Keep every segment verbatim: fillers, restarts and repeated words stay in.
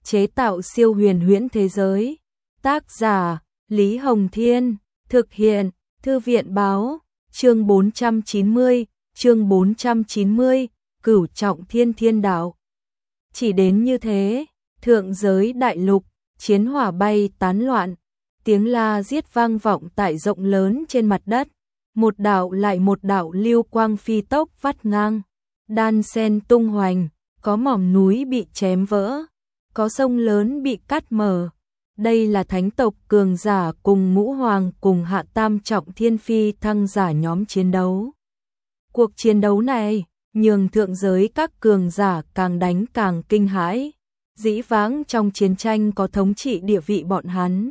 chế tạo siêu huyền huyễn thế giới. Tác giả Lý Hồng Thiên, thực hiện Thư viện Báo, chương bốn trăm chín mươi, chương bốn trăm chín mươi, Cửu Trọng Thiên Thiên Đạo. Chỉ đến như thế, thượng giới đại lục, chiến hỏa bay tán loạn, tiếng la giết vang vọng tại rộng lớn trên mặt đất, một đạo lại một đạo lưu quang phi tốc vắt ngang, đan sen tung hoành, có mỏm núi bị chém vỡ, có sông lớn bị cắt mở. Đây là thánh tộc cường giả cùng ngũ hoàng cùng hạ tam trọng thiên phi thăng giả nhóm chiến đấu. Cuộc chiến đấu này, nhường thượng giới các cường giả càng đánh càng kinh hãi. Dĩ vãng trong chiến tranh có thống trị địa vị bọn hắn.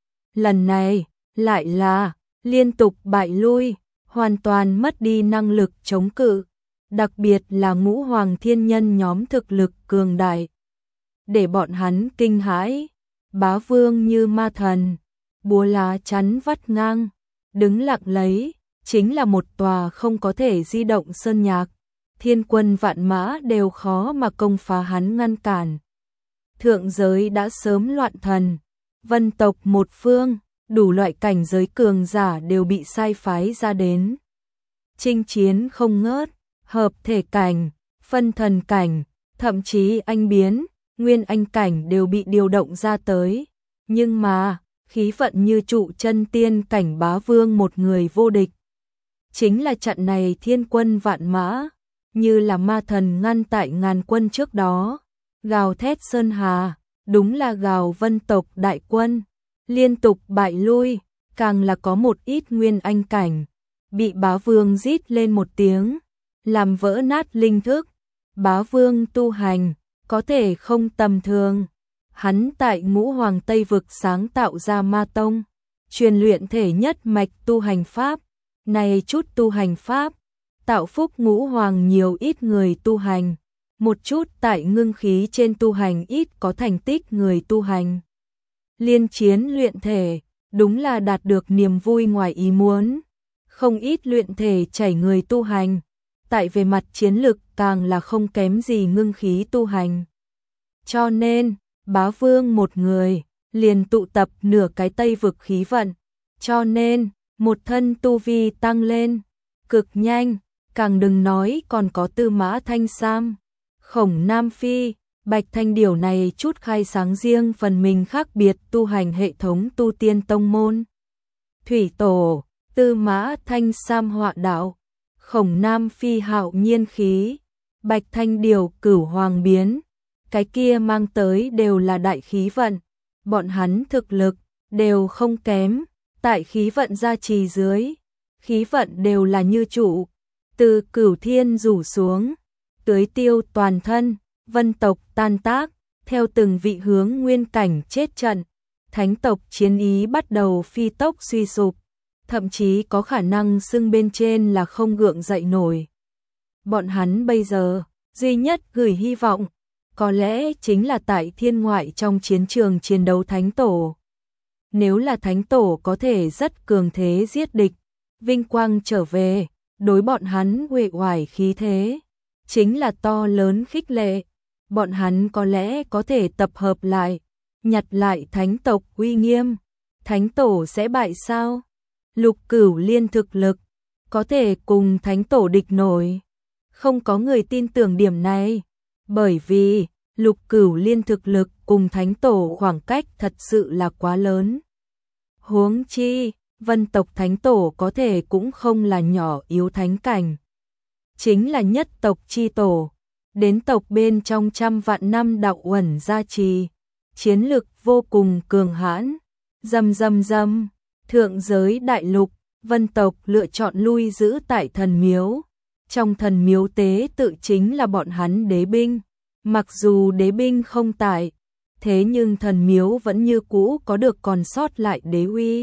Lần này, lại là liên tục bại lui, hoàn toàn mất đi năng lực chống cự. Đặc biệt là ngũ hoàng thiên nhân nhóm thực lực cường đại. Để bọn hắn kinh hãi, bá vương như ma thần, búa lá chắn vắt ngang, đứng lặng lấy, chính là một tòa không có thể di động sơn nhạc. Thiên quân vạn mã đều khó mà công phá hắn ngăn cản. Thượng giới đã sớm loạn thần, vân tộc một phương, đủ loại cảnh giới cường giả đều bị sai phái ra đến. Chinh chiến không ngớt, hợp thể cảnh, phân thần cảnh, thậm chí anh biến, nguyên anh cảnh đều bị điều động ra tới. Nhưng mà, khí vận như trụ chân tiên cảnh bá vương một người vô địch. Chính là trận này thiên quân vạn mã, như là ma thần ngăn tại ngàn quân trước đó. Gào thét sơn hà, đúng là gào vân tộc đại quân, liên tục bại lui, càng là có một ít nguyên anh cảnh, bị bá vương rít lên một tiếng, làm vỡ nát linh thức. Bá vương tu hành, có thể không tầm thường. Hắn tại ngũ hoàng Tây vực sáng tạo ra ma tông, truyền luyện thể nhất mạch tu hành pháp. Này chút tu hành pháp, tạo phúc ngũ hoàng nhiều ít người tu hành. Một chút tại ngưng khí trên tu hành ít có thành tích người tu hành. Liên chiến luyện thể, đúng là đạt được niềm vui ngoài ý muốn. Không ít luyện thể chảy người tu hành, tại về mặt chiến lực càng là không kém gì ngưng khí tu hành. Cho nên, bá vương một người, liền tụ tập nửa cái Tây vực khí vận. Cho nên, một thân tu vi tăng lên, cực nhanh, càng đừng nói còn có Tư Mã Thanh Sam, Khổng Nam Phi, Bạch Thanh Điểu này chút khai sáng riêng phần mình khác biệt tu hành hệ thống tu tiên tông môn. Thủy Tổ, Tư Mã Thanh Sam họa đạo, Khổng Nam Phi hạo nhiên khí, Bạch Thanh Điểu cửu hoàng biến, cái kia mang tới đều là đại khí vận, bọn hắn thực lực đều không kém, tại khí vận gia trì dưới, khí vận đều là như trụ, từ cửu thiên rủ xuống, tưới tiêu toàn thân, vân tộc tan tác, theo từng vị hướng nguyên cảnh chết trận, thánh tộc chiến ý bắt đầu phi tốc suy sụp, thậm chí có khả năng xưng bên trên là không gượng dậy nổi. Bọn hắn bây giờ, duy nhất gửi hy vọng, có lẽ chính là tại thiên ngoại trong chiến trường chiến đấu thánh tổ. Nếu là thánh tổ có thể rất cường thế giết địch, vinh quang trở về, đối bọn hắn uể oải khí thế, chính là to lớn khích lệ. Bọn hắn có lẽ có thể tập hợp lại, nhặt lại thánh tộc uy nghiêm. Thánh tổ sẽ bại sao? Lục Cửu Liên thực lực, có thể cùng thánh tổ địch nổi. Không có người tin tưởng điểm này, bởi vì Lục Cửu Liên thực lực cùng thánh tổ khoảng cách thật sự là quá lớn. Huống chi, vân tộc thánh tổ có thể cũng không là nhỏ yếu thánh cảnh. Chính là nhất tộc chi tổ, đến tộc bên trong trăm vạn năm đạo uẩn gia trì, chiến lực vô cùng cường hãn. Dầm dầm dầm, thượng giới đại lục, vân tộc lựa chọn lui giữ tại thần miếu. Trong thần miếu tế tự chính là bọn hắn đế binh. Mặc dù đế binh không tại, thế nhưng thần miếu vẫn như cũ có được còn sót lại đế uy,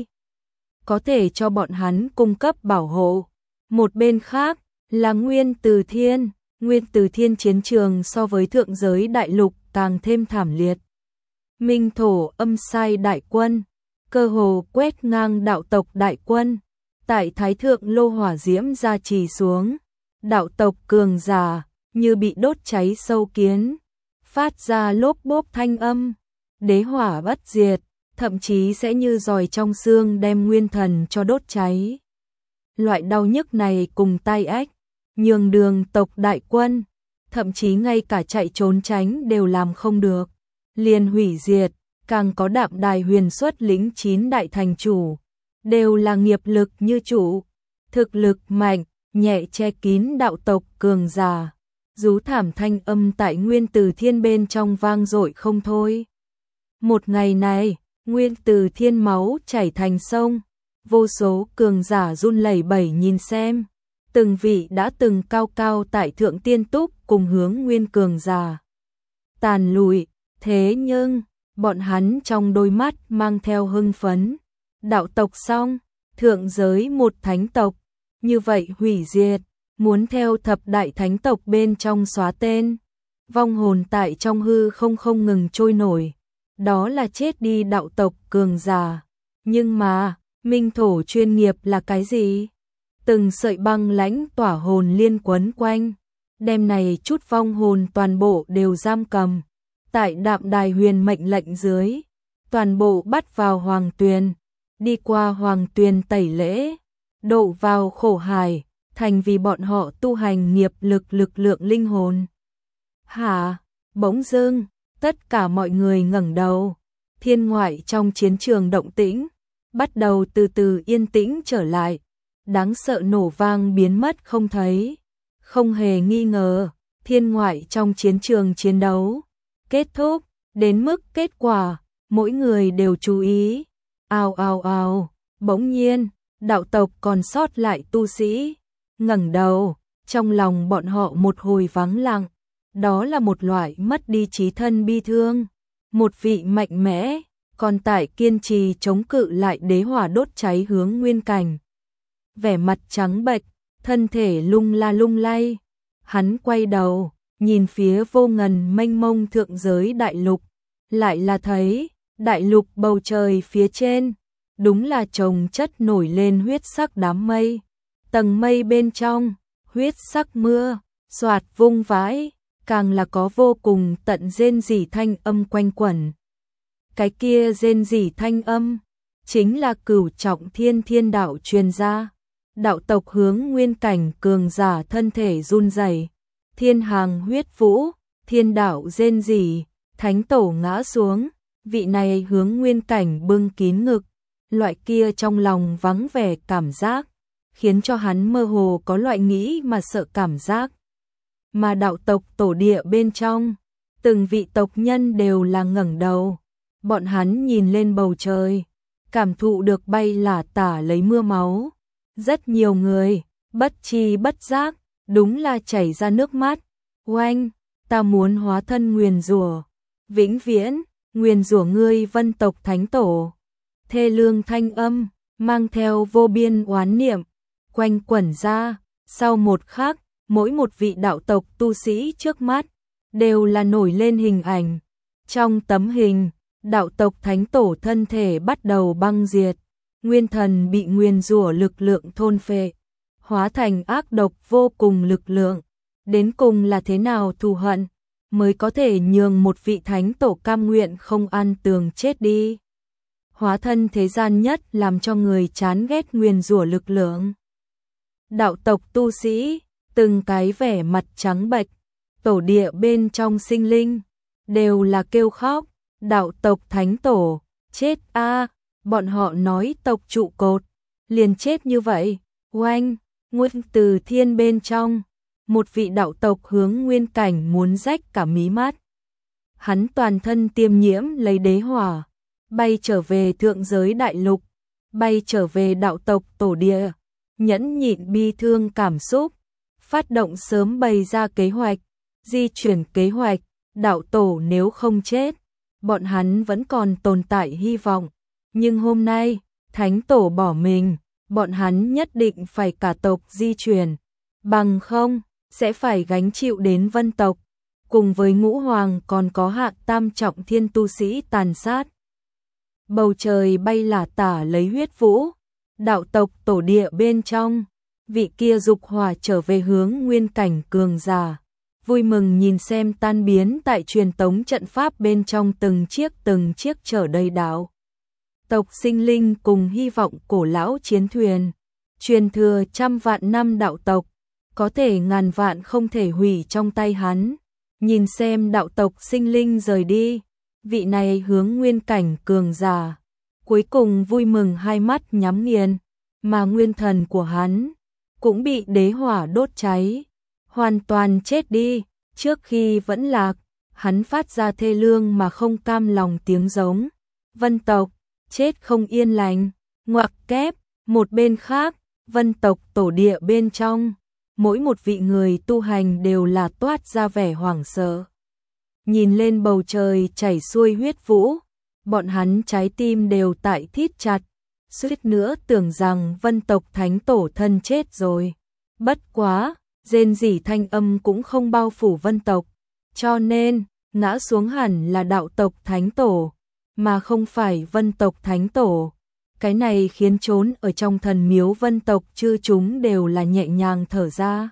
có thể cho bọn hắn cung cấp bảo hộ. Một bên khác là Nguyên Từ Thiên, Nguyên Từ Thiên chiến trường so với thượng giới đại lục càng thêm thảm liệt. Minh thổ âm sai đại quân, cơ hồ quét ngang đạo tộc đại quân, tại thái thượng lô hỏa diễm gia trì xuống, đạo tộc cường giả như bị đốt cháy sâu kiến, phát ra lốp bốp thanh âm, đế hỏa bất diệt, thậm chí sẽ như giòi trong xương đem nguyên thần cho đốt cháy. Loại đau nhức này cùng tai ách, nhường đường tộc đại quân, thậm chí ngay cả chạy trốn tránh đều làm không được, liền hủy diệt, càng có Đạm Đài Huyền xuất lĩnh chín đại thành chủ, đều là nghiệp lực như chủ, thực lực mạnh, nhẹ che kín đạo tộc cường giả. Rú thảm thanh âm tại Nguyên Từ Thiên bên trong vang dội không thôi. Một ngày này, Nguyên Từ Thiên máu chảy thành sông, vô số cường giả run lẩy bẩy nhìn xem, từng vị đã từng cao cao tại thượng tiên túc cùng hướng nguyên cường giả tàn lùi, thế nhưng bọn hắn trong đôi mắt mang theo hưng phấn, đạo tộc xong, thượng giới một thánh tộc, như vậy hủy diệt, muốn theo thập đại thánh tộc bên trong xóa tên, vong hồn tại trong hư không không ngừng trôi nổi, đó là chết đi đạo tộc cường giả. Nhưng mà, minh thổ chuyên nghiệp là cái gì? Từng sợi băng lãnh tỏa hồn liên quấn quanh, đêm này chút vong hồn toàn bộ đều giam cầm, tại Đạm Đài Huyền mệnh lệnh dưới, toàn bộ bắt vào hoàng tuyền, đi qua hoàng tuyền tẩy lễ, độ vào khổ hải, thành vì bọn họ tu hành nghiệp lực lực lượng linh hồn. Hả? Bỗng dưng, tất cả mọi người ngẩng đầu, thiên ngoại trong chiến trường động tĩnh, bắt đầu từ từ yên tĩnh trở lại, đáng sợ nổ vang biến mất không thấy. Không hề nghi ngờ, thiên ngoại trong chiến trường chiến đấu kết thúc, đến mức kết quả, mỗi người đều chú ý. Ào ào ào, bỗng nhiên, đạo tộc còn sót lại tu sĩ, ngẩng đầu, trong lòng bọn họ một hồi vắng lặng, đó là một loại mất đi trí thân bi thương, một vị mạnh mẽ, còn tại kiên trì chống cự lại đế hỏa đốt cháy hướng nguyên cảnh. Vẻ mặt trắng bệch, thân thể lung la lung lay, hắn quay đầu, nhìn phía vô ngần mênh mông thượng giới đại lục, lại là thấy, đại lục bầu trời phía trên, đúng là chồng chất nổi lên huyết sắc đám mây, tầng mây bên trong, huyết sắc mưa, xoạt vung vãi, càng là có vô cùng tận rên rỉ thanh âm quanh quẩn. Cái kia rên rỉ thanh âm, chính là Cửu Trọng Thiên Thiên đạo truyền ra. Đạo tộc hướng nguyên cảnh cường giả thân thể run rẩy, thiên hàng huyết vũ, thiên đạo rên rỉ, thánh tổ ngã xuống, vị này hướng nguyên cảnh bưng kín ngực, loại kia trong lòng vắng vẻ cảm giác, khiến cho hắn mơ hồ có loại nghĩ mà sợ cảm giác. Mà đạo tộc tổ địa bên trong, từng vị tộc nhân đều là ngẩng đầu, bọn hắn nhìn lên bầu trời, cảm thụ được bay lả tả lấy mưa máu. Rất nhiều người, bất chi bất giác, đúng là chảy ra nước mắt. Oanh, ta muốn hóa thân nguyền rủa, vĩnh viễn, nguyền rủa ngươi vân tộc thánh tổ. Thê lương thanh âm, mang theo vô biên oán niệm, quanh quẩn ra, sau một khắc, mỗi một vị đạo tộc tu sĩ trước mắt, đều là nổi lên hình ảnh. Trong tấm hình, đạo tộc thánh tổ thân thể bắt đầu băng diệt. Nguyên thần bị nguyền rủa lực lượng thôn phệ, hóa thành ác độc vô cùng lực lượng, đến cùng là thế nào thù hận, mới có thể nhường một vị thánh tổ cam nguyện không ăn tường chết đi. Hóa thân thế gian nhất làm cho người chán ghét nguyền rủa lực lượng. Đạo tộc tu sĩ, từng cái vẻ mặt trắng bệch, tổ địa bên trong sinh linh, đều là kêu khóc, đạo tộc thánh tổ, chết a. Bọn họ nói tộc trụ cột, liền chết như vậy. Oanh, Nguyên Từ Thiên bên trong, một vị đạo tộc hướng nguyên cảnh muốn rách cả mí mắt. Hắn toàn thân tiêm nhiễm lấy đế hỏa, bay trở về thượng giới đại lục, bay trở về đạo tộc tổ địa, nhẫn nhịn bi thương cảm xúc, phát động sớm bày ra kế hoạch, di chuyển kế hoạch, đạo tổ nếu không chết, bọn hắn vẫn còn tồn tại hy vọng. Nhưng hôm nay, thánh tổ bỏ mình, bọn hắn nhất định phải cả tộc di chuyển, bằng không, sẽ phải gánh chịu đến vân tộc, cùng với ngũ hoàng còn có hạ tam trọng thiên tu sĩ tàn sát. Bầu trời bay lả tả lấy huyết vũ, đạo tộc tổ địa bên trong, vị kia dục hỏa trở về hướng nguyên cảnh cường giả, vui mừng nhìn xem tan biến tại truyền tống trận pháp bên trong từng chiếc từng chiếc chở đầy đạo tộc sinh linh cùng hy vọng cổ lão chiến thuyền, truyền thừa trăm vạn năm đạo tộc, có thể ngàn vạn không thể hủy trong tay hắn. Nhìn xem đạo tộc sinh linh rời đi, vị này hướng nguyên cảnh cường giả, cuối cùng vui mừng hai mắt nhắm nghiền, mà nguyên thần của hắn cũng bị đế hỏa đốt cháy, hoàn toàn chết đi. Trước khi vẫn lạc, hắn phát ra thê lương mà không cam lòng tiếng giống, vân tộc, chết không yên lành, ngoặc kép. Một bên khác, vân tộc tổ địa bên trong, mỗi một vị người tu hành đều là toát ra vẻ hoảng sợ. Nhìn lên bầu trời chảy xuôi huyết vũ, bọn hắn trái tim đều tại thít chặt, suýt nữa tưởng rằng vân tộc thánh tổ thân chết rồi. Bất quá, rên rỉ thanh âm cũng không bao phủ vân tộc, cho nên, ngã xuống hẳn là đạo tộc thánh tổ, mà không phải vân tộc thánh tổ. Cái này khiến trốn ở trong thần miếu vân tộc chư chúng đều là nhẹ nhàng thở ra.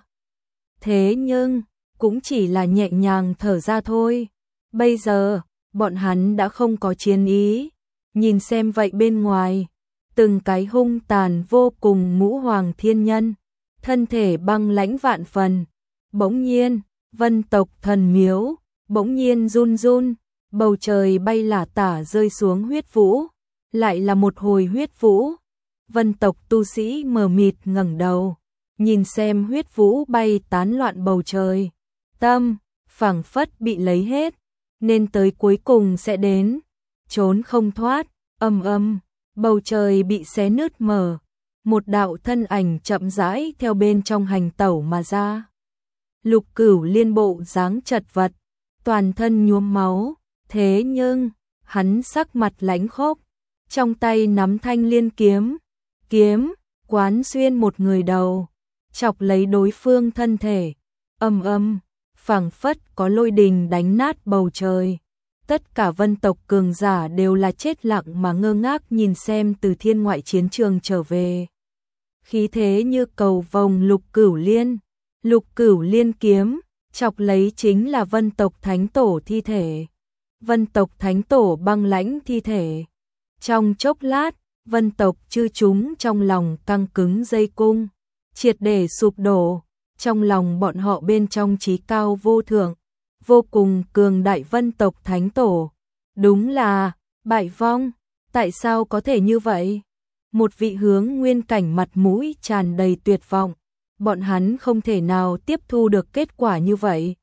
Thế nhưng, cũng chỉ là nhẹ nhàng thở ra thôi. Bây giờ, bọn hắn đã không có chiến ý. Nhìn xem vậy bên ngoài, từng cái hung tàn vô cùng ngũ hoàng thiên nhân, thân thể băng lãnh vạn phần. Bỗng nhiên, vân tộc thần miếu, bỗng nhiên run run, bầu trời bay lả tả rơi xuống huyết vũ. Lại là một hồi huyết vũ. Vân tộc tu sĩ mờ mịt ngẩng đầu, nhìn xem huyết vũ bay tán loạn bầu trời. Tâm, phảng phất bị lấy hết, nên tới cuối cùng sẽ đến. Trốn không thoát, âm âm, bầu trời bị xé nứt mở. Một đạo thân ảnh chậm rãi theo bên trong hành tẩu mà ra. Lục Cửu Liên bộ dáng chật vật, toàn thân nhuốm máu, thế nhưng, hắn sắc mặt lãnh khốc. Trong tay nắm thanh liên kiếm, kiếm, quán xuyên một người đầu, chọc lấy đối phương thân thể, âm âm, phảng phất có lôi đình đánh nát bầu trời. Tất cả vân tộc cường giả đều là chết lặng mà ngơ ngác nhìn xem từ thiên ngoại chiến trường trở về. Khí thế như cầu vồng Lục Cửu Liên, Lục Cửu Liên kiếm, chọc lấy chính là vân tộc thánh tổ thi thể. Vân tộc thánh tổ băng lãnh thi thể. Trong chốc lát, vân tộc chư chúng trong lòng căng cứng dây cung, triệt để sụp đổ. Trong lòng bọn họ bên trong trí cao vô thượng, vô cùng cường đại vân tộc thánh tổ. Đúng là, bại vong, tại sao có thể như vậy? Một vị hướng nguyên cảnh mặt mũi tràn đầy tuyệt vọng, bọn hắn không thể nào tiếp thu được kết quả như vậy.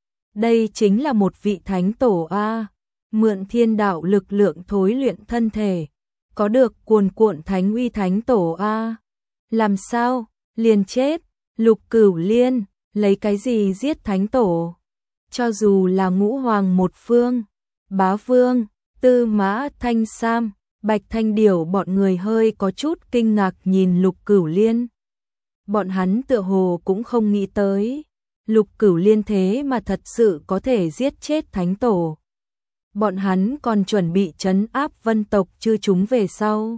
Đây chính là một vị thánh tổ a. Mượn thiên đạo lực lượng thối luyện thân thể, có được cuồn cuộn thánh uy thánh tổ a. Làm sao, liền chết, Lục Cửu Liên, lấy cái gì giết thánh tổ? Cho dù là ngũ hoàng một phương, Bá Vương, Tư Mã Thanh Sam, Bạch Thanh Điểu bọn người hơi có chút kinh ngạc nhìn Lục Cửu Liên. Bọn hắn tựa hồ cũng không nghĩ tới, Lục Cửu Liên thế mà thật sự có thể giết chết thánh tổ. Bọn hắn còn chuẩn bị trấn áp vân tộc chư chúng về sau,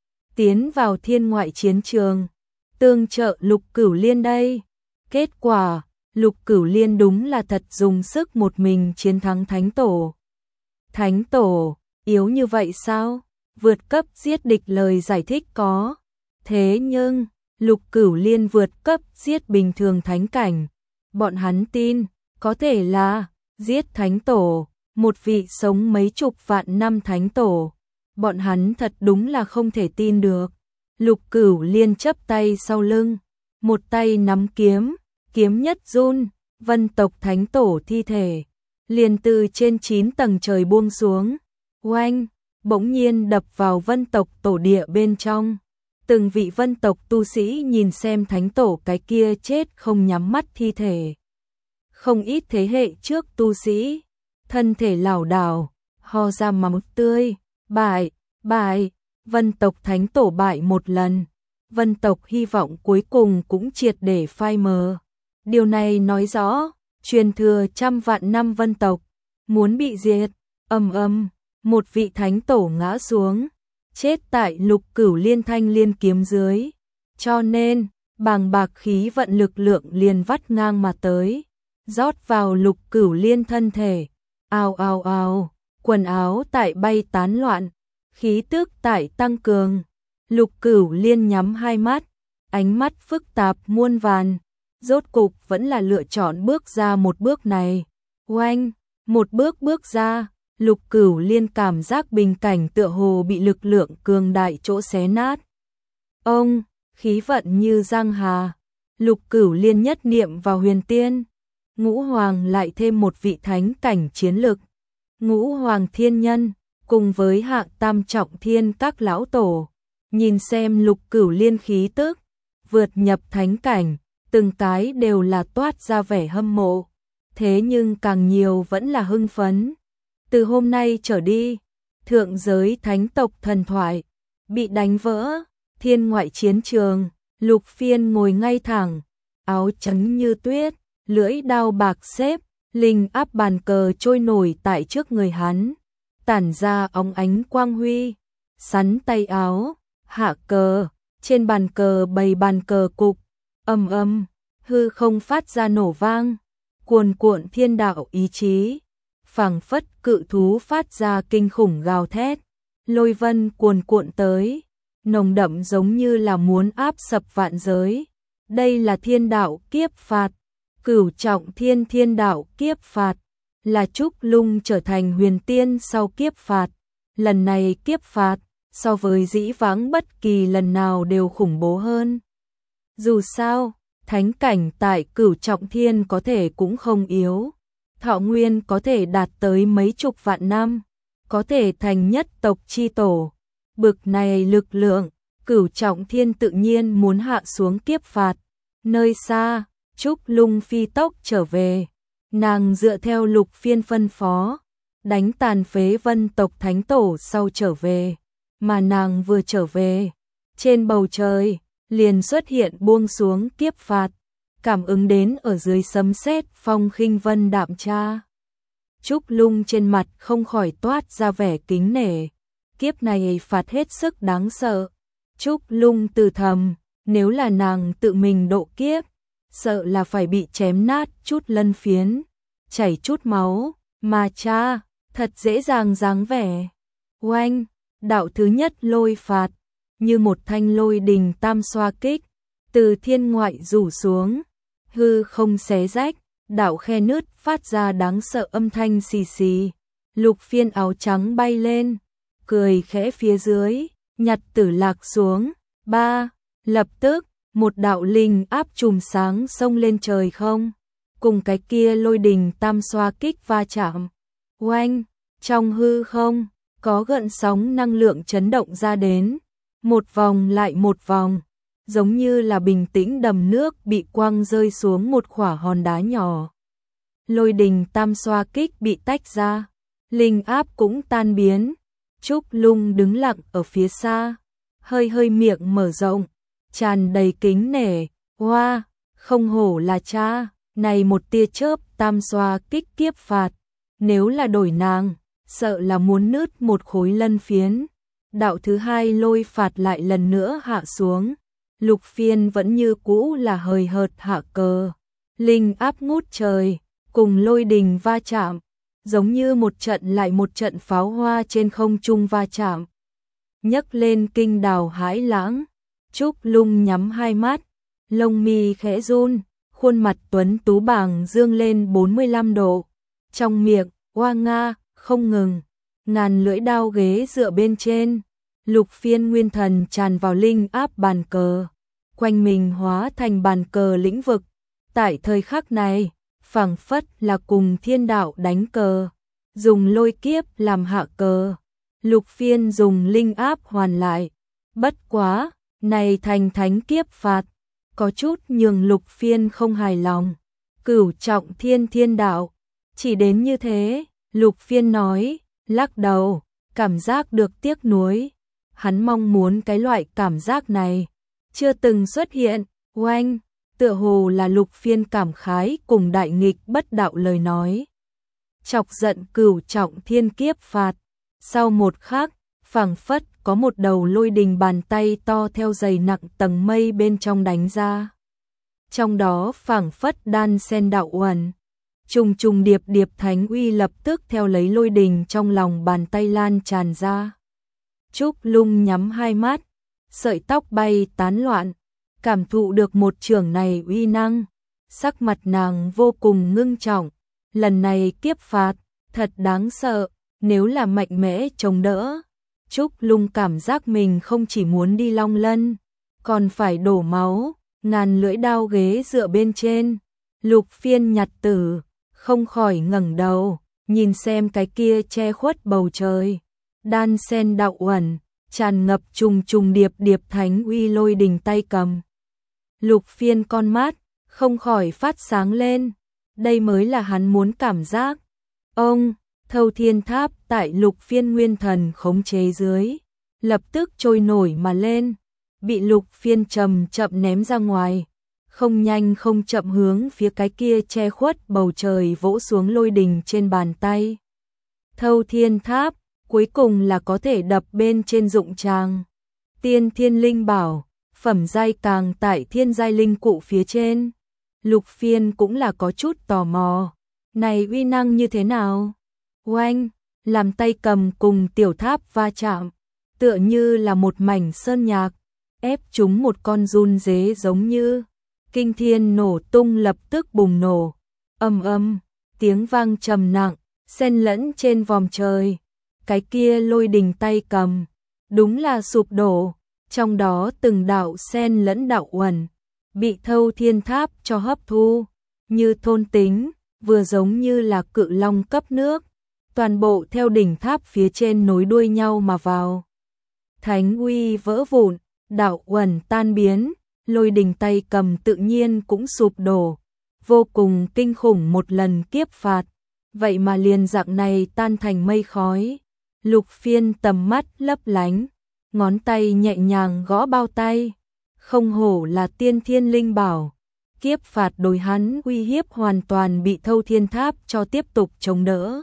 tiến vào thiên ngoại chiến trường, tương trợ Lục Cửu Liên đây. Kết quả, Lục Cửu Liên đúng là thật dùng sức một mình chiến thắng thánh tổ. Thánh tổ, yếu như vậy sao? Vượt cấp giết địch lời giải thích có. Thế nhưng, Lục Cửu Liên vượt cấp giết bình thường thánh cảnh. Bọn hắn tin, có thể là giết thánh tổ. Một vị sống mấy chục vạn năm thánh tổ, bọn hắn thật đúng là không thể tin được. Lục Cửu Liên chắp tay sau lưng, một tay nắm kiếm, kiếm nhất run, vân tộc thánh tổ thi thể, liền từ trên chín tầng trời buông xuống, oanh, bỗng nhiên đập vào vân tộc tổ địa bên trong. Từng vị vân tộc tu sĩ nhìn xem thánh tổ cái kia chết không nhắm mắt thi thể. Không ít thế hệ trước tu sĩ, thân thể lảo đảo, ho ra máu tươi, bại, bại, vân tộc thánh tổ bại một lần. Vân tộc hy vọng cuối cùng cũng triệt để phai mờ. Điều này nói rõ, truyền thừa trăm vạn năm vân tộc, muốn bị diệt, ầm ầm, một vị thánh tổ ngã xuống, chết tại Lục Cửu Liên thanh liên kiếm dưới. Cho nên, bàng bạc khí vận lực lượng liền vắt ngang mà tới. rót vào Lục Cửu Liên thân thể. Ào ào ào, quần áo tại bay tán loạn, khí tức tại tăng cường. Lục Cửu Liên nhắm hai mắt, ánh mắt phức tạp muôn vàn, rốt cục vẫn là lựa chọn bước ra một bước này. Oanh, một bước bước ra, Lục Cửu Liên cảm giác bình cảnh tựa hồ bị lực lượng cường đại chỗ xé nát. Ông, khí vận như giang hà, Lục Cửu Liên nhất niệm vào huyền tiên, Ngũ Hoàng lại thêm một vị thánh cảnh chiến lực. Ngũ Hoàng thiên nhân, cùng với hạng tam trọng thiên các lão tổ, nhìn xem Lục Cửu Liên khí tức, vượt nhập thánh cảnh, từng cái đều là toát ra vẻ hâm mộ. Thế nhưng càng nhiều vẫn là hưng phấn. Từ hôm nay trở đi, thượng giới thánh tộc thần thoại bị đánh vỡ, thiên ngoại chiến trường, Lục Phiên ngồi ngay thẳng, áo trắng như tuyết, lưỡi đao bạc xếp, linh áp bàn cờ trôi nổi tại trước người hắn, tản ra óng ánh quang huy, sắn tay áo, hạ cờ, trên bàn cờ bày bàn cờ cục, ầm ầm, hư không phát ra nổ vang, cuồn cuộn thiên đạo ý chí, phảng phất cự thú phát ra kinh khủng gào thét, lôi vân cuồn cuộn tới, nồng đậm giống như là muốn áp sập vạn giới. Đây là thiên đạo kiếp phạt, cửu trọng thiên thiên đạo kiếp phạt, là Trúc Lung trở thành huyền tiên sau kiếp phạt. Lần này kiếp phạt, so với dĩ vãng bất kỳ lần nào đều khủng bố hơn. Dù sao, thánh cảnh tại cửu trọng thiên có thể cũng không yếu, thọ nguyên có thể đạt tới mấy chục vạn năm, có thể thành nhất tộc chi tổ. Bực này lực lượng, cửu trọng thiên tự nhiên muốn hạ xuống kiếp phạt. Nơi xa, Trúc Lung phi tốc trở về, nàng dựa theo Lục Phiên phân phó, đánh tàn phế Vân tộc thánh tổ sau trở về, mà nàng vừa trở về, trên bầu trời liền xuất hiện buông xuống kiếp phạt, cảm ứng đến ở dưới sấm sét phong khinh vân đạm tra. Trúc Lung trên mặt không khỏi toát ra vẻ kính nể, kiếp này phạt hết sức đáng sợ. Trúc Lung từ thầm, nếu là nàng tự mình độ kiếp, sợ là phải bị chém nát chút lân phiến, chảy chút máu, mà cha, thật dễ dàng dáng vẻ. Oanh, đạo thứ nhất lôi phạt, như một thanh lôi đình tam xoa kích, từ thiên ngoại rủ xuống, hư không xé rách, đạo khe nứt phát ra đáng sợ âm thanh xì xì. Lục Phiên áo trắng bay lên, cười khẽ phía dưới, nhặt Tử Lạc xuống. Ba, lập tức, một đạo linh áp chùm sáng xông lên trời không, cùng cái kia lôi đình tam xoa kích va chạm. Oanh, trong hư không, có gợn sóng năng lượng chấn động ra đến, một vòng lại một vòng, giống như là bình tĩnh đầm nước bị quăng rơi xuống một khỏa hòn đá nhỏ. Lôi đình tam xoa kích bị tách ra, linh áp cũng tan biến. Trúc Lung đứng lặng ở phía xa, hơi hơi miệng mở rộng, tràn đầy kính nể. Hoa, không hổ là cha, này một tia chớp tam xoa kích kiếp phạt, nếu là đổi nàng, sợ là muốn nứt một khối lân phiến. Đạo thứ hai lôi phạt lại lần nữa hạ xuống, Lục Phiên vẫn như cũ là hời hợt hạ cờ, linh áp ngút trời, cùng lôi đình va chạm, giống như một trận lại một trận pháo hoa trên không trung va chạm, nhấc lên kinh đào hãi lãng. Trúc Lung nhắm hai mắt, lông mi khẽ run, khuôn mặt tuấn tú bàng dương lên bốn mươi lăm độ, trong miệng oa nga không ngừng, ngàn lưỡi đao ghế dựa bên trên. Lục Phiên nguyên thần tràn vào linh áp bàn cờ, quanh mình hóa thành bàn cờ lĩnh vực. Tại thời khắc này, phảng phất là cùng thiên đạo đánh cờ, dùng lôi kiếp làm hạ cờ. Lục Phiên dùng linh áp hoàn lại. Bất quá, này thành thánh kiếp phạt, có chút nhường Lục Phiên không hài lòng. Cửu trọng thiên thiên đạo, chỉ đến như thế, Lục Phiên nói, lắc đầu, cảm giác được tiếc nuối. Hắn mong muốn cái loại cảm giác này chưa từng xuất hiện. Oanh, tựa hồ là Lục Phiên cảm khái cùng đại nghịch bất đạo lời nói, chọc giận cửu trọng thiên kiếp phạt. Sau một khắc, phảng phất có một đầu lôi đình bàn tay to theo dày nặng tầng mây bên trong đánh ra. Trong đó phảng phất đan sen đạo uẩn, Trùng trùng điệp điệp thánh uy lập tức theo lấy lôi đình trong lòng bàn tay lan tràn ra. Trúc Lung nhắm hai mắt, sợi tóc bay tán loạn, cảm thụ được một chưởng này uy năng, sắc mặt nàng vô cùng ngưng trọng, lần này kiếp phạt, thật đáng sợ, nếu là mạnh mẽ chống đỡ. Trúc Lung cảm giác mình không chỉ muốn đi long lân, còn phải đổ máu, ngàn lưỡi đao ghế dựa bên trên. Lục Phiên nhặt tử, không khỏi ngẩng đầu, nhìn xem cái kia che khuất bầu trời. Đan sen đạo uẩn, tràn ngập trùng trùng điệp điệp thánh uy lôi đình tay cầm. Lục Phiên con mắt, không khỏi phát sáng lên, đây mới là hắn muốn cảm giác. Ông, Thâu Thiên Tháp tại Lục Phiên nguyên thần khống chế dưới, lập tức trôi nổi mà lên, bị Lục Phiên chậm chậm ném ra ngoài, không nhanh không chậm hướng phía cái kia che khuất bầu trời vỗ xuống lôi đình trên bàn tay. Thâu Thiên Tháp, cuối cùng là có thể đập bên trên dụng tràng. Tiên Thiên Linh Bảo, phẩm giai càng tại thiên giai linh cụ phía trên. Lục Phiên cũng là có chút tò mò, này uy năng như thế nào? Oanh, làm tay cầm cùng tiểu tháp va chạm, tựa như là một mảnh sơn nhạc, ép chúng một con run dế giống như. Kinh thiên nổ tung lập tức bùng nổ, ầm ầm, tiếng vang trầm nặng, xen lẫn trên vòm trời. Cái kia lôi đình tay cầm, đúng là sụp đổ, trong đó từng đạo xen lẫn đạo uẩn, bị Thâu Thiên Tháp cho hấp thu, như thôn tính, vừa giống như là cự long cấp nước, toàn bộ theo đỉnh tháp phía trên nối đuôi nhau mà vào. Thánh uy vỡ vụn, đạo uẩn tan biến, lôi đình tay cầm tự nhiên cũng sụp đổ, vô cùng kinh khủng một lần kiếp phạt, vậy mà liền dạng này tan thành mây khói. Lục Phiên tầm mắt lấp lánh, ngón tay nhẹ nhàng gõ bao tay, không hổ là tiên thiên linh bảo, kiếp phạt đối hắn uy hiếp hoàn toàn bị Thâu Thiên Tháp cho tiếp tục chống đỡ.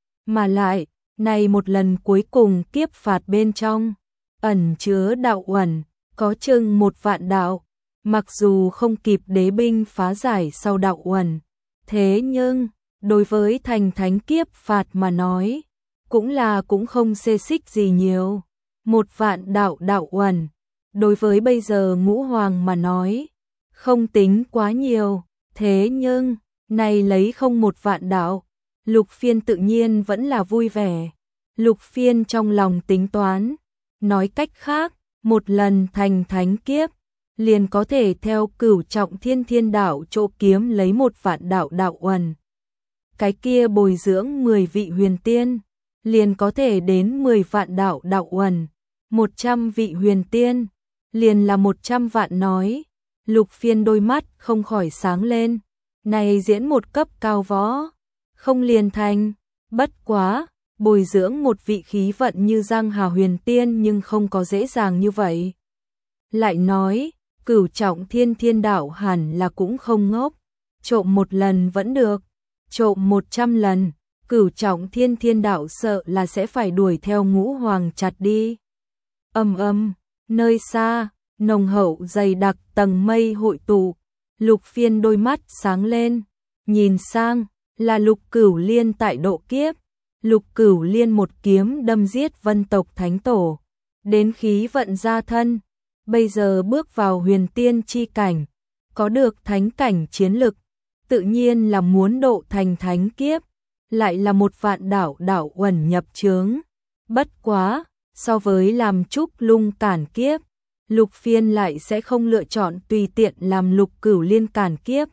Mà lại, này một lần cuối cùng kiếp phạt bên trong, ẩn chứa đạo uẩn, có chừng một vạn đạo, mặc dù không kịp đế binh phá giải sau đạo uẩn, thế nhưng, đối với thành thánh kiếp phạt mà nói, cũng là cũng không xê xích gì nhiều. Một vạn đạo đạo uẩn, đối với bây giờ ngũ hoàng mà nói, không tính quá nhiều, thế nhưng, này lấy không một vạn đạo, Lục Phiên tự nhiên vẫn là vui vẻ. Lục Phiên trong lòng tính toán, nói cách khác, một lần thành thánh kiếp, liền có thể theo cửu trọng thiên thiên đạo chỗ kiếm lấy một vạn đạo đạo uẩn. Cái kia bồi dưỡng mười vị huyền tiên, liền có thể đến mười vạn đạo đạo uẩn. Một trăm vị huyền tiên, liền là một trăm vạn nói. Lục Phiên đôi mắt không khỏi sáng lên, này diễn một cấp cao võ, không liền thành, bất quá, bồi dưỡng một vị khí vận như Giang Hà huyền tiên nhưng không có dễ dàng như vậy. Lại nói, cửu trọng thiên thiên đạo hẳn là cũng không ngốc, trộm một lần vẫn được, trộm một trăm lần, cửu trọng thiên thiên đạo sợ là sẽ phải đuổi theo ngũ hoàng chặt đi. Âm âm, nơi xa, nồng hậu dày đặc tầng mây hội tụ, Lục Phiên đôi mắt sáng lên, nhìn sang, là Lục Cửu Liên tại độ kiếp. Lục Cửu Liên một kiếm đâm giết vân tộc thánh tổ, đến khí vận ra thân, bây giờ bước vào huyền tiên chi cảnh, có được thánh cảnh chiến lực, tự nhiên là muốn độ thành thánh kiếp, lại là một vạn đạo đạo uẩn nhập chướng. Bất quá, so với làm Trúc Lung cản kiếp, Lục Phiên lại sẽ không lựa chọn tùy tiện làm Lục Cửu Liên cản kiếp.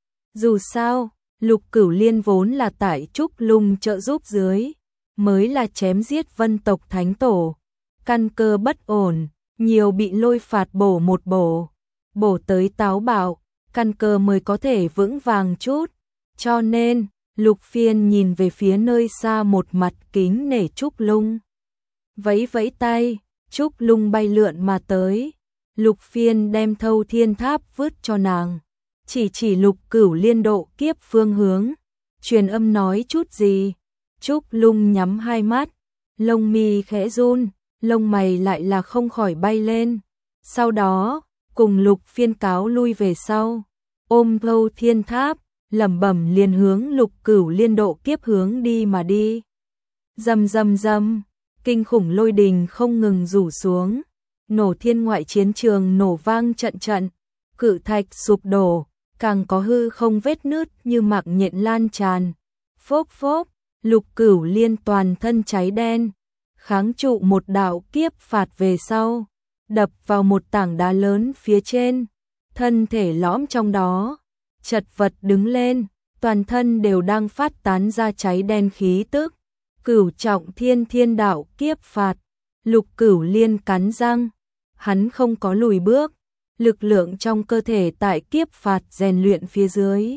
Dù sao, Lục Cửu Liên vốn là tại Trúc Lung trợ giúp dưới, mới là chém giết vân tộc thánh tổ, căn cơ bất ổn, nhiều bị lôi phạt bổ một bổ, bổ tới táo bạo, căn cơ mới có thể vững vàng chút, cho nên, Lục Phiên nhìn về phía nơi xa một mặt kính nể Trúc Lung. Vẫy vẫy tay, Trúc Lung bay lượn mà tới, Lục Phiên đem Thâu Thiên Tháp vứt cho nàng, chỉ chỉ Lục Cửu Liên độ kiếp phương hướng, truyền âm nói chút gì. Trúc Lung nhắm hai mắt, lông mi khẽ run, lông mày lại là không khỏi bay lên. Sau đó, cùng Lục Phiên cáo lui về sau, ôm Thâu Thiên Tháp, lẩm bẩm liền hướng Lục Cửu Liên độ kiếp hướng đi mà đi. Rầm rầm rầm, kinh khủng lôi đình không ngừng rủ xuống, nổ thiên ngoại chiến trường nổ vang trận trận, cự thạch sụp đổ, càng có hư không vết nứt như mạc nhện lan tràn. Phốc phốc, Lục Cửu Liên toàn thân cháy đen, kháng trụ một đạo kiếp phạt về sau, đập vào một tảng đá lớn phía trên, thân thể lõm trong đó, chật vật đứng lên, toàn thân đều đang phát tán ra cháy đen khí tức. Cửu trọng thiên thiên đạo kiếp phạt, Lục Cửu Liên cắn răng, hắn không có lùi bước, lực lượng trong cơ thể tại kiếp phạt rèn luyện phía dưới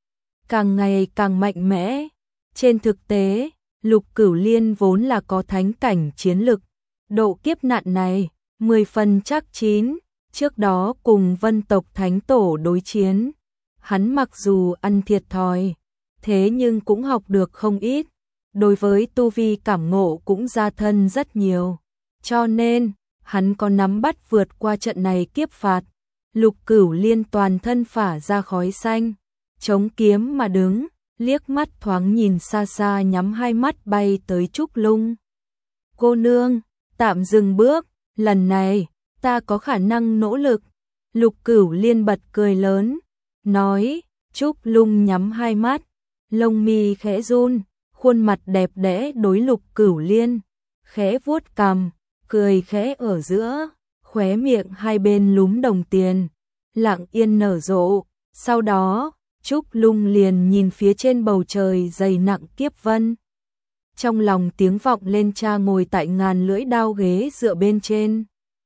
càng ngày càng mạnh mẽ. Trên thực tế, Lục Cửu Liên vốn là có thánh cảnh chiến lực, độ kiếp nạn này mười phần chắc chín, trước đó cùng Vân tộc thánh tổ đối chiến, hắn mặc dù ăn thiệt thòi, thế nhưng cũng học được không ít, đối với tu vi cảm ngộ cũng gia thân rất nhiều, cho nên hắn có nắm bắt vượt qua trận này kiếp phạt. Lục Cửu Liên toàn thân phả ra khói xanh, chống kiếm mà đứng, liếc mắt thoáng nhìn xa xa, nhắm hai mắt bay tới Trúc Lung. Cô nương, tạm dừng bước, lần này, ta có khả năng nỗ lực. Lục Cửu Liên bật cười lớn, nói. Trúc Lung nhắm hai mắt, lông mi khẽ run, khuôn mặt đẹp đẽ đối Lục Cửu Liên, khẽ vuốt cằm, cười khẽ ở giữa, khóe miệng hai bên lúm đồng tiền, lặng yên nở rộ. Sau đó, Trúc Lung liền nhìn phía trên bầu trời dày nặng kiếp vân. Trong lòng tiếng vọng lên cha ngồi tại ngàn lưỡi đao ghế dựa bên trên.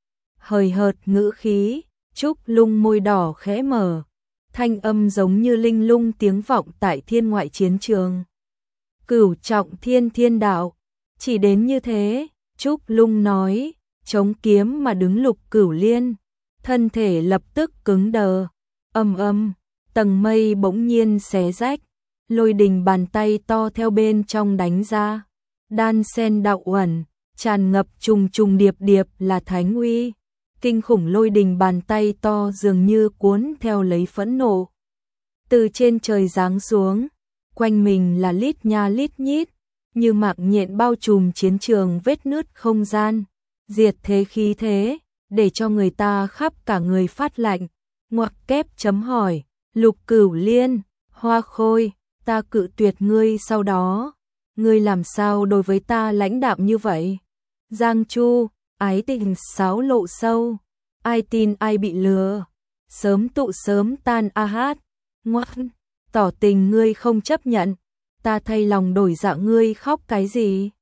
Hời hợt ngữ khí, Trúc Lung môi đỏ khẽ mở, thanh âm giống như linh lung tiếng vọng tại thiên ngoại chiến trường. Cửu trọng thiên thiên đạo, chỉ đến như thế, Trúc Lung nói, chống kiếm mà đứng Lục Cửu Liên, thân thể lập tức cứng đờ, ầm ầm, tầng mây bỗng nhiên xé rách, lôi đình bàn tay to theo bên trong đánh ra, đan sen đạo uẩn, tràn ngập trùng trùng điệp điệp là thánh uy, kinh khủng lôi đình bàn tay to dường như cuốn theo lấy phẫn nộ, từ trên trời giáng xuống, quanh mình là lít nha lít nhít, như mạc nhện bao trùm chiến trường vết nứt không gian, diệt thế khí thế, để cho người ta khắp cả người phát lạnh. Ngoặc kép chấm hỏi, Lục Cửu Liên, Hoa Khôi, ta cự tuyệt ngươi sau đó, ngươi làm sao đối với ta lãnh đạm như vậy? Giang Chu, ái tình sáo lộ sâu, ai tin ai bị lừa, sớm tụ sớm tan a hát, ngoan, tỏ tình ngươi không chấp nhận, ta thay lòng đổi dạ ngươi khóc cái gì?